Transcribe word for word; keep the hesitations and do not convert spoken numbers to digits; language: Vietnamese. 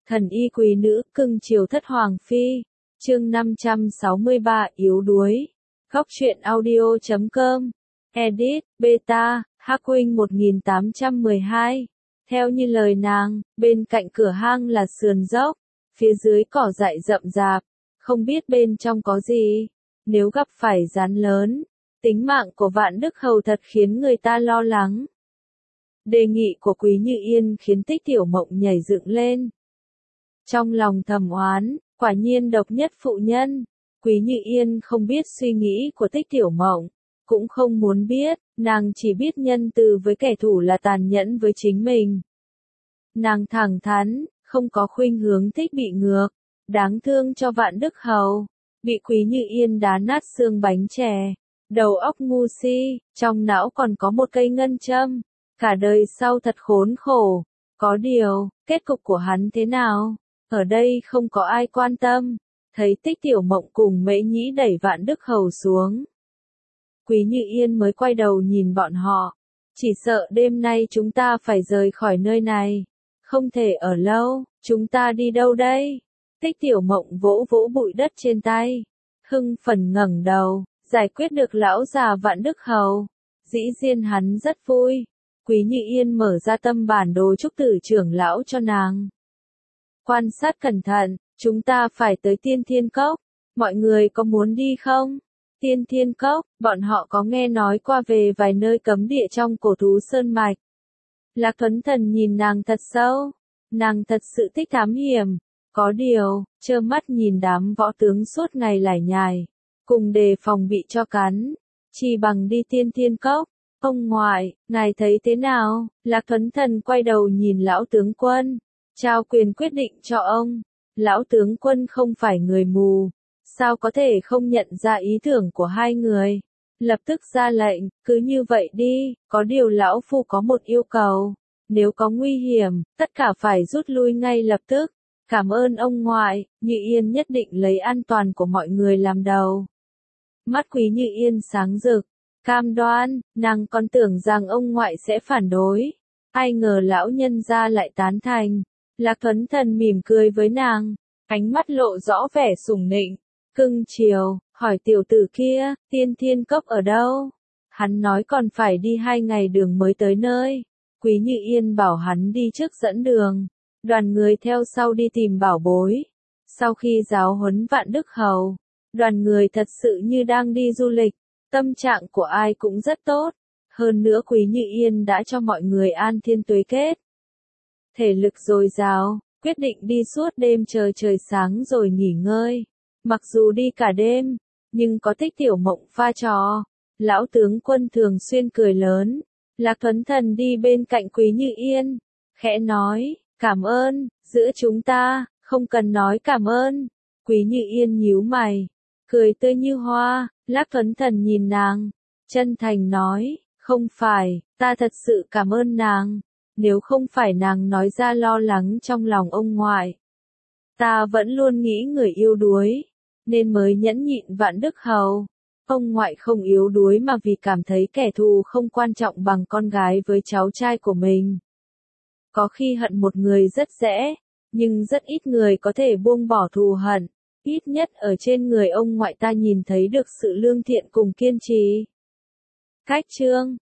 Thần y quý nữ, cưng chiều thất hoàng phi. Chương năm trăm sáu mươi ba, yếu đuối. Góc truyện audio chấm com. Edit, beta, Hắc Huynh một nghìn tám trăm mười hai. Theo như lời nàng, bên cạnh cửa hang là sườn dốc, phía dưới cỏ dại rậm rạp, không biết bên trong có gì. Nếu gặp phải rắn lớn, tính mạng của Vạn Đức Hầu thật khiến người ta lo lắng. Đề nghị của Quý Như Yên khiến Tích Tiểu Mộng nhảy dựng lên. Trong lòng thầm oán, quả nhiên độc nhất phụ nhân. Quý Như Yên không biết suy nghĩ của Tích Tiểu Mộng, cũng không muốn biết, nàng chỉ biết nhân từ với kẻ thù là tàn nhẫn với chính mình. Nàng thẳng thắn, không có khuynh hướng thích bị ngược, đáng thương cho Vạn Đức Hầu, bị Quý Như Yên đá nát xương bánh chè, đầu óc ngu si, trong não còn có một cây ngân châm, cả đời sau thật khốn khổ. Có điều, kết cục của hắn thế nào, ở đây không có ai quan tâm. Thấy Tích Tiểu Mộng cùng Mễ Nhĩ đẩy Vạn Đức Hầu xuống, Quý Như Yên mới quay đầu nhìn bọn họ. Chỉ sợ đêm nay chúng ta phải rời khỏi nơi này, không thể ở lâu. Chúng ta đi đâu đây? Tích Tiểu Mộng vỗ vỗ bụi đất trên tay, hưng phấn ngẩng đầu. Giải quyết được lão già Vạn Đức Hầu, dĩ nhiên hắn rất vui. Quý Như Yên mở ra tâm bản đồ trúc tử trưởng lão cho nàng. Quan sát cẩn thận, chúng ta phải tới Tiên Thiên Cốc, mọi người có muốn đi không? Tiên Thiên Cốc, bọn họ có nghe nói qua về vài nơi cấm địa trong Cổ Thú Sơn Mạch. Lạc Thuấn Thần nhìn nàng thật sâu, nàng thật sự thích thám hiểm, có điều, trơ mắt nhìn đám võ tướng suốt ngày lải nhải, cùng đề phòng bị cho cắn, chỉ bằng đi Tiên Thiên Cốc. Ông ngoại, ngài thấy thế nào? Lạc Thuấn Thần quay đầu nhìn lão tướng quân, trao quyền quyết định cho ông. Lão tướng quân không phải người mù, sao có thể không nhận ra ý tưởng của hai người. Lập tức ra lệnh, cứ như vậy đi, có điều lão phu có một yêu cầu, nếu có nguy hiểm, tất cả phải rút lui ngay lập tức. Cảm ơn ông ngoại. Như Yên nhất định lấy an toàn của mọi người làm đầu. Mắt Quý Như Yên sáng rực, cam đoan, nàng còn tưởng rằng ông ngoại sẽ phản đối, ai ngờ lão nhân gia lại tán thành. Lạc Thuấn Thần mỉm cười với nàng, ánh mắt lộ rõ vẻ sủng nịnh, cưng chiều, hỏi tiểu tử kia, Tiên Thiên Cốc ở đâu? Hắn nói còn phải đi hai ngày đường mới tới nơi. Quý Như Yên bảo hắn đi trước dẫn đường, đoàn người theo sau đi tìm bảo bối. Sau khi giáo huấn Vạn Đức Hầu, đoàn người thật sự như đang đi du lịch, tâm trạng của ai cũng rất tốt. Hơn nữa Quý Như Yên đã cho mọi người an thiên tuế kết, thể lực dồi dào, quyết định đi suốt đêm chờ trời sáng rồi nghỉ ngơi. Mặc dù đi cả đêm, nhưng có Tích Tiểu Mộng pha trò, lão tướng quân thường xuyên cười lớn. Lạc Thuấn Thần đi bên cạnh Quý Như Yên, khẽ nói, cảm ơn, giữa chúng ta, không cần nói cảm ơn. Quý Như Yên nhíu mày, cười tươi như hoa. Lạc Thuấn Thần nhìn nàng, chân thành nói, không phải, ta thật sự cảm ơn nàng. Nếu không phải nàng nói ra lo lắng trong lòng ông ngoại, ta vẫn luôn nghĩ người yếu đuối, nên mới nhẫn nhịn Vạn Đức Hầu. Ông ngoại không yếu đuối mà vì cảm thấy kẻ thù không quan trọng bằng con gái với cháu trai của mình. Có khi hận một người rất dễ, nhưng rất ít người có thể buông bỏ thù hận. Ít nhất ở trên người ông ngoại ta nhìn thấy được sự lương thiện cùng kiên trì. Cách chương